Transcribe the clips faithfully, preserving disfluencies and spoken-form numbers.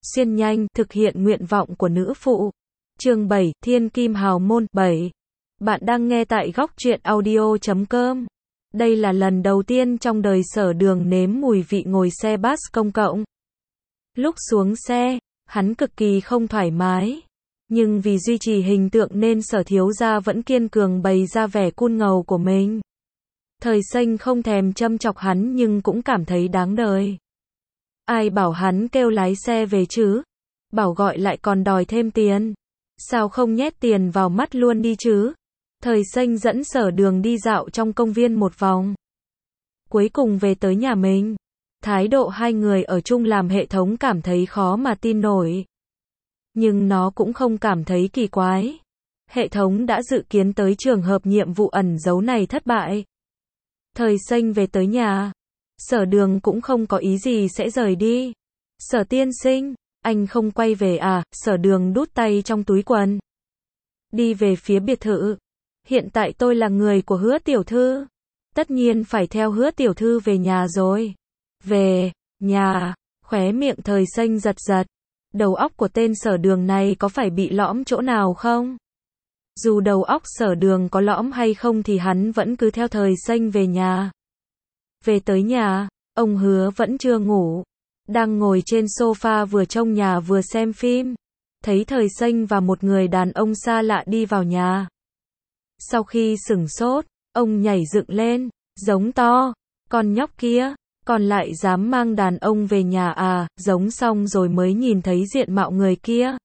xuyên nhanh, thực hiện nguyện vọng của nữ phụ. Chương bảy, Thiên Kim Hào Môn. bảy. Bạn đang nghe tại góc truyện audio chấm com. Đây là lần đầu tiên trong đời Sở Đường nếm mùi vị ngồi xe bus công cộng. Lúc xuống xe, hắn cực kỳ không thoải mái. Nhưng vì duy trì hình tượng nên Sở thiếu gia vẫn kiên cường bày ra vẻ cool ngầu của mình. Thời Xanh không thèm châm chọc hắn nhưng cũng cảm thấy đáng đời. Ai bảo hắn kêu lái xe về chứ? Bảo gọi lại còn đòi thêm tiền. Sao không nhét tiền vào mắt luôn đi chứ? Thời Xanh dẫn Sở Đường đi dạo trong công viên một vòng. Cuối cùng về tới nhà mình. Thái độ hai người ở chung làm hệ thống cảm thấy khó mà tin nổi. Nhưng nó cũng không cảm thấy kỳ quái. Hệ thống đã dự kiến tới trường hợp nhiệm vụ ẩn giấu này thất bại. Thời Xanh về tới nhà. Sở Đường cũng không có ý gì sẽ rời đi. Sở tiên sinh, anh không quay về à? Sở Đường đút tay trong túi quần. Đi về phía biệt thự. Hiện tại tôi là người của Hứa tiểu thư. Tất nhiên phải theo Hứa tiểu thư về nhà rồi. Về, nhà, khóe miệng Thời Xanh giật giật. Đầu óc của tên Sở Đường này có phải bị lõm chỗ nào không? Dù đầu óc Sở Đường có lõm hay không thì hắn vẫn cứ theo Thời Xanh về nhà. Về tới nhà, ông Hứa vẫn chưa ngủ. Đang ngồi trên sofa vừa trông nhà vừa xem phim. Thấy Thời Xanh và một người đàn ông xa lạ đi vào nhà. Sau khi sửng sốt, ông nhảy dựng lên, giống to. Con nhóc kia, còn lại dám mang đàn ông về nhà à? Giống xong rồi mới nhìn thấy diện mạo người kia.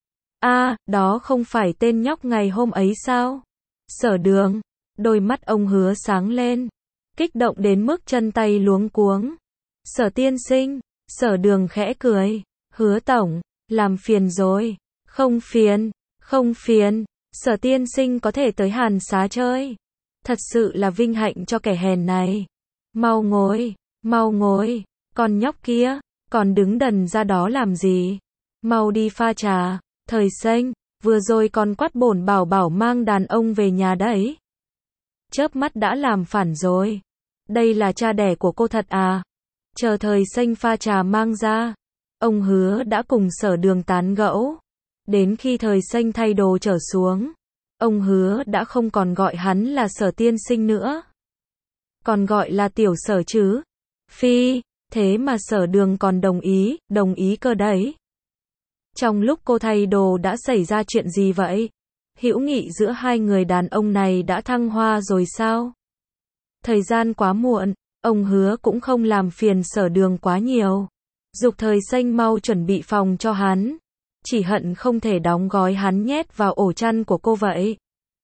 À, đó không phải tên nhóc ngày hôm ấy sao? Sở Đường, đôi mắt ông Hứa sáng lên. Kích động đến mức chân tay luống cuống. Sở tiên sinh, Sở Đường khẽ cười. Hứa tổng, làm phiền rồi. Không phiền, không phiền. Sở tiên sinh có thể tới Hàn Xá chơi. Thật sự là vinh hạnh cho kẻ hèn này. Mau ngồi, mau ngồi. Con nhóc kia, còn đứng đần ra đó làm gì? Mau đi pha trà. Thời Xanh, vừa rồi còn quát bổn bảo bảo mang đàn ông về nhà đấy. Chớp mắt đã làm phản rồi. Đây là cha đẻ của cô thật à? Chờ Thời Xanh pha trà mang ra. Ông Hứa đã cùng Sở Đường tán gẫu. Đến khi Thời Xanh thay đồ trở xuống. Ông Hứa đã không còn gọi hắn là Sở tiên sinh nữa. Còn gọi là tiểu Sở chứ. Phi, thế mà Sở Đường còn đồng ý, đồng ý cơ đấy. Trong lúc cô thay đồ đã xảy ra chuyện gì vậy? Hữu nghị giữa hai người đàn ông này đã thăng hoa rồi sao? Thời gian quá muộn, ông Hứa cũng không làm phiền Sở Đường quá nhiều. Giục Thời Xanh mau chuẩn bị phòng cho hắn. Chỉ hận không thể đóng gói hắn nhét vào ổ chăn của cô vậy.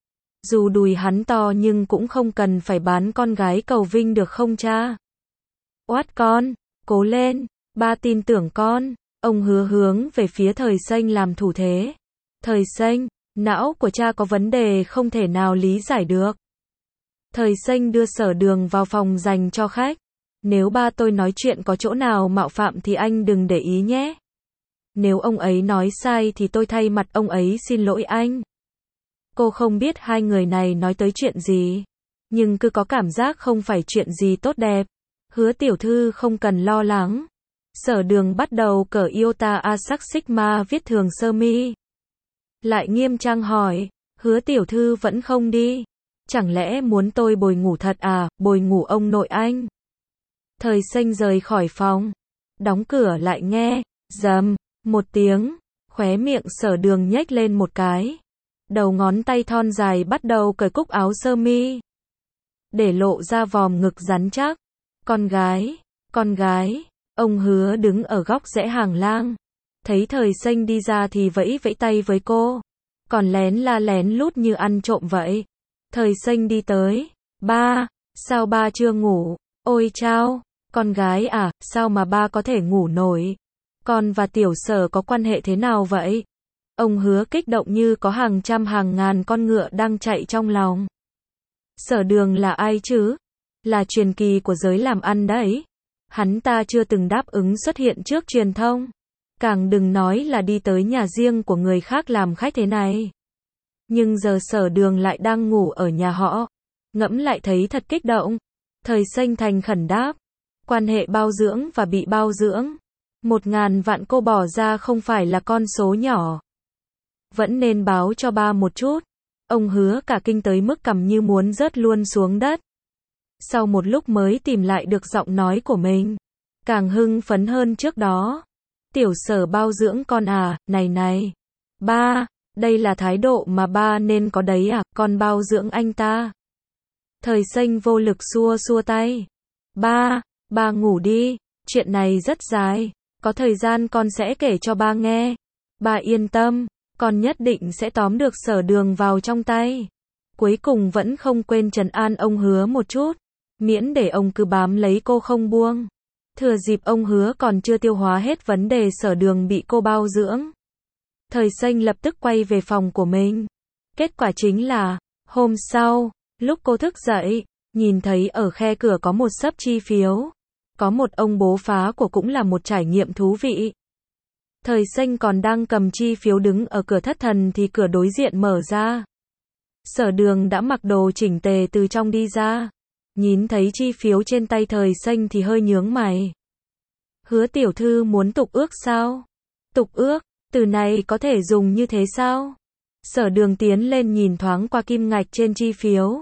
Dù đùi hắn to nhưng cũng không cần phải bán con gái cầu vinh được không cha? Oát con, cố lên, ba tin tưởng con. Ông Hứa hướng về phía Thời Xanh làm thủ thế. Thời Xanh, não của cha có vấn đề không thể nào lý giải được. Thời Xanh đưa Sở Đường vào phòng dành cho khách. Nếu ba tôi nói chuyện có chỗ nào mạo phạm thì anh đừng để ý nhé. Nếu ông ấy nói sai thì tôi thay mặt ông ấy xin lỗi anh. Cô không biết hai người này nói tới chuyện gì. Nhưng cứ có cảm giác không phải chuyện gì tốt đẹp. Hứa tiểu thư không cần lo lắng. Sở Đường bắt đầu cởi Iota Asac Sigma viết thường sơ mi. Lại nghiêm trang hỏi, Hứa tiểu thư vẫn không đi. Chẳng lẽ muốn tôi bồi ngủ thật à? Bồi ngủ ông nội anh. Thời Xanh rời khỏi phòng. Đóng cửa lại nghe. Dầm, một tiếng. Khóe miệng Sở Đường nhếch lên một cái. Đầu ngón tay thon dài bắt đầu cởi cúc áo sơ mi. Để lộ ra vòm ngực rắn chắc. Con gái, con gái. Ông Hứa đứng ở góc rẽ hàng lang. Thấy Thời Xanh đi ra thì vẫy vẫy tay với cô. Còn lén la lén lút như ăn trộm vậy. Thời Xanh đi tới. Ba, sao ba chưa ngủ? Ôi chao, con gái à, sao mà ba có thể ngủ nổi? Con và tiểu Sở có quan hệ thế nào vậy? Ông Hứa kích động như có hàng trăm hàng ngàn con ngựa đang chạy trong lòng. Sở Đường là ai chứ? Là truyền kỳ của giới làm ăn đấy. Hắn ta chưa từng đáp ứng xuất hiện trước truyền thông. Càng đừng nói là đi tới nhà riêng của người khác làm khách thế này. Nhưng giờ Sở Đường lại đang ngủ ở nhà họ. Ngẫm lại thấy thật kích động. Thời Xanh thành khẩn đáp. Quan hệ bao dưỡng và bị bao dưỡng. Một ngàn vạn cô bỏ ra không phải là con số nhỏ. Vẫn nên báo cho ba một chút. Ông Hứa cả kinh tới mức cằm như muốn rớt luôn xuống đất. Sau một lúc mới tìm lại được giọng nói của mình. Càng hưng phấn hơn trước đó. Tiểu Sở bao dưỡng con à, này này. Ba, đây là thái độ mà ba nên có đấy à, con bao dưỡng anh ta. Thời Xanh vô lực xua xua tay. Ba, ba ngủ đi, chuyện này rất dài. Có thời gian con sẽ kể cho ba nghe. Ba yên tâm, con nhất định sẽ tóm được Sở Đường vào trong tay. Cuối cùng vẫn không quên trấn an ông Hứa một chút. Miễn để ông cứ bám lấy cô không buông. Thừa dịp ông Hứa còn chưa tiêu hóa hết vấn đề Sở Đường bị cô bao dưỡng. Thời Xanh lập tức quay về phòng của mình. Kết quả chính là, hôm sau, lúc cô thức dậy, nhìn thấy ở khe cửa có một xấp chi phiếu. Có một ông bố phá của cũng là một trải nghiệm thú vị. Thời Xanh còn đang cầm chi phiếu đứng ở cửa thất thần thì cửa đối diện mở ra. Sở Đường đã mặc đồ chỉnh tề từ trong đi ra. Nhìn thấy chi phiếu trên tay Thời Xanh thì hơi nhướng mày. Hứa tiểu thư muốn tục ước sao? Tục ước, từ này có thể dùng như thế sao? Sở Đường tiến lên nhìn thoáng qua kim ngạch trên chi phiếu.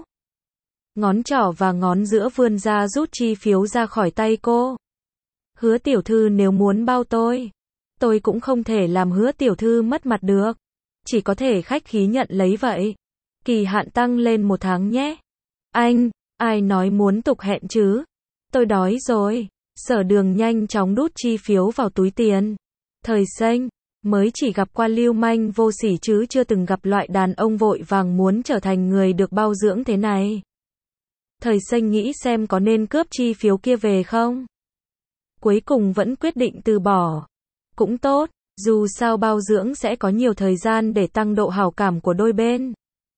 Ngón trỏ và ngón giữa vươn ra rút chi phiếu ra khỏi tay cô. Hứa tiểu thư nếu muốn bao tôi, tôi cũng không thể làm Hứa tiểu thư mất mặt được. Chỉ có thể khách khí nhận lấy vậy. Kỳ hạn tăng lên một tháng nhé. Anh, ai nói muốn tục hẹn chứ? Tôi đói rồi. Sở Đường nhanh chóng đút chi phiếu vào túi tiền. Thời Xanh, mới chỉ gặp qua lưu manh vô sỉ chứ chưa từng gặp loại đàn ông vội vàng muốn trở thành người được bao dưỡng thế này. Thời Xanh nghĩ xem có nên cướp chi phiếu kia về không? Cuối cùng vẫn quyết định từ bỏ. Cũng tốt, dù sao bao dưỡng sẽ có nhiều thời gian để tăng độ hảo cảm của đôi bên.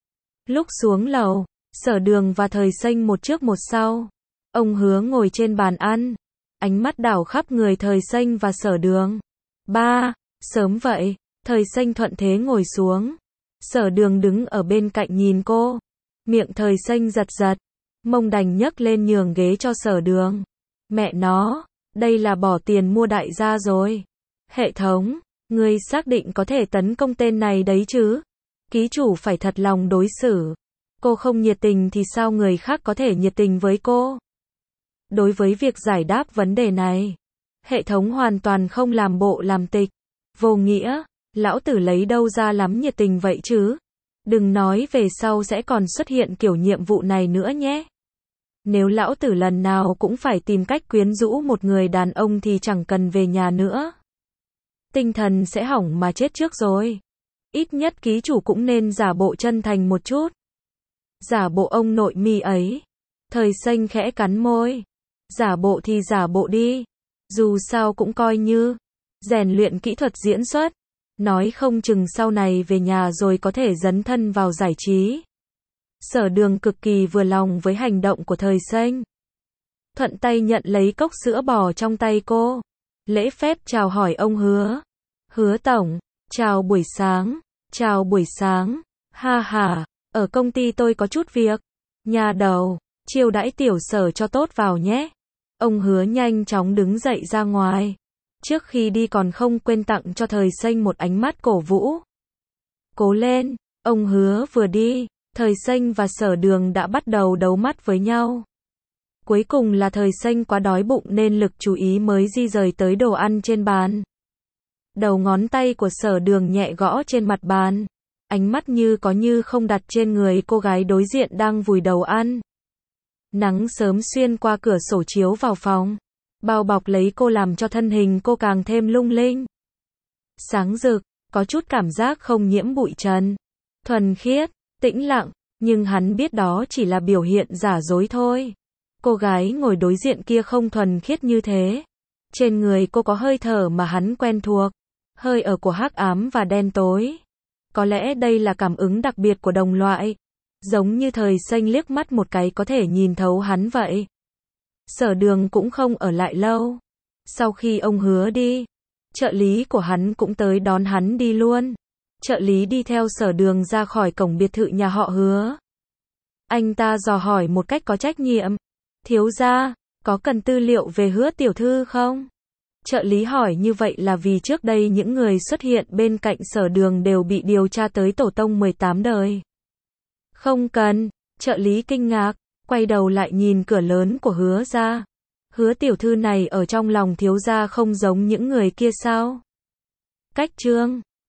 Lúc xuống lầu, Sở Đường và Thời Xanh một trước một sau. Ông Hứa ngồi trên bàn ăn. Ánh mắt đảo khắp người Thời Xanh và Sở Đường. Ba, sớm vậy. Thời Xanh thuận thế ngồi xuống. Sở Đường đứng ở bên cạnh nhìn cô. Miệng Thời Xanh giật giật. Mông đành nhấc lên nhường ghế cho Sở Đường. Mẹ nó, đây là bỏ tiền mua đại gia rồi. Hệ thống, ngươi xác định có thể tấn công tên này đấy chứ? Ký chủ phải thật lòng đối xử. Cô không nhiệt tình thì sao người khác có thể nhiệt tình với cô? Đối với việc giải đáp vấn đề này, hệ thống hoàn toàn không làm bộ làm tịch. Vô nghĩa, lão tử lấy đâu ra lắm nhiệt tình vậy chứ? Đừng nói về sau sẽ còn xuất hiện kiểu nhiệm vụ này nữa nhé. Nếu lão tử lần nào cũng phải tìm cách quyến rũ một người đàn ông thì chẳng cần về nhà nữa. Tinh thần sẽ hỏng mà chết trước rồi. Ít nhất ký chủ cũng nên giả bộ chân thành một chút. Giả bộ ông nội mi ấy. Thời Xanh khẽ cắn môi. Giả bộ thì giả bộ đi. Dù sao cũng coi như rèn luyện kỹ thuật diễn xuất. Nói không chừng sau này về nhà rồi có thể dấn thân vào giải trí. Sở Đường cực kỳ vừa lòng với hành động của Thời Xanh. Thuận tay nhận lấy cốc sữa bò trong tay cô. Lễ phép chào hỏi ông Hứa. Hứa tổng, chào buổi sáng. Chào buổi sáng. Ha ha, ở công ty tôi có chút việc. Nhà đầu, chiêu đãi tiểu Sở cho tốt vào nhé. Ông Hứa nhanh chóng đứng dậy ra ngoài. Trước khi đi còn không quên tặng cho Thời Xanh một ánh mắt cổ vũ. Cố lên, ông Hứa vừa đi, Thời Xanh và Sở Đường đã bắt đầu đấu mắt với nhau. Cuối cùng là Thời Xanh quá đói bụng nên lực chú ý mới di rời tới đồ ăn trên bàn. Đầu ngón tay của Sở Đường nhẹ gõ trên mặt bàn. Ánh mắt như có như không đặt trên người cô gái đối diện đang vùi đầu ăn. Nắng sớm xuyên qua cửa sổ chiếu vào phòng. Bao bọc lấy cô làm cho thân hình cô càng thêm lung linh. Sáng rực, có chút cảm giác không nhiễm bụi trần. Thuần khiết, tĩnh lặng, nhưng hắn biết đó chỉ là biểu hiện giả dối thôi. Cô gái ngồi đối diện kia không thuần khiết như thế. Trên người cô có hơi thở mà hắn quen thuộc. Hơi ở của hắc ám và đen tối. Có lẽ đây là cảm ứng đặc biệt của đồng loại. Giống như Thời Xanh liếc mắt một cái có thể nhìn thấu hắn vậy. Sở Đường cũng không ở lại lâu. Sau khi ông Hứa đi, trợ lý của hắn cũng tới đón hắn đi luôn. Trợ lý đi theo Sở Đường ra khỏi cổng biệt thự nhà họ Hứa. Anh ta dò hỏi một cách có trách nhiệm. Thiếu gia, có cần tư liệu về Hứa tiểu thư không? Trợ lý hỏi như vậy là vì trước đây những người xuất hiện bên cạnh Sở Đường đều bị điều tra tới tổ tông mười tám đời. Không cần, trợ lý kinh ngạc, quay đầu lại nhìn cửa lớn của Hứa gia. Hứa tiểu thư này ở trong lòng thiếu gia không giống những người kia sao? Cách Trương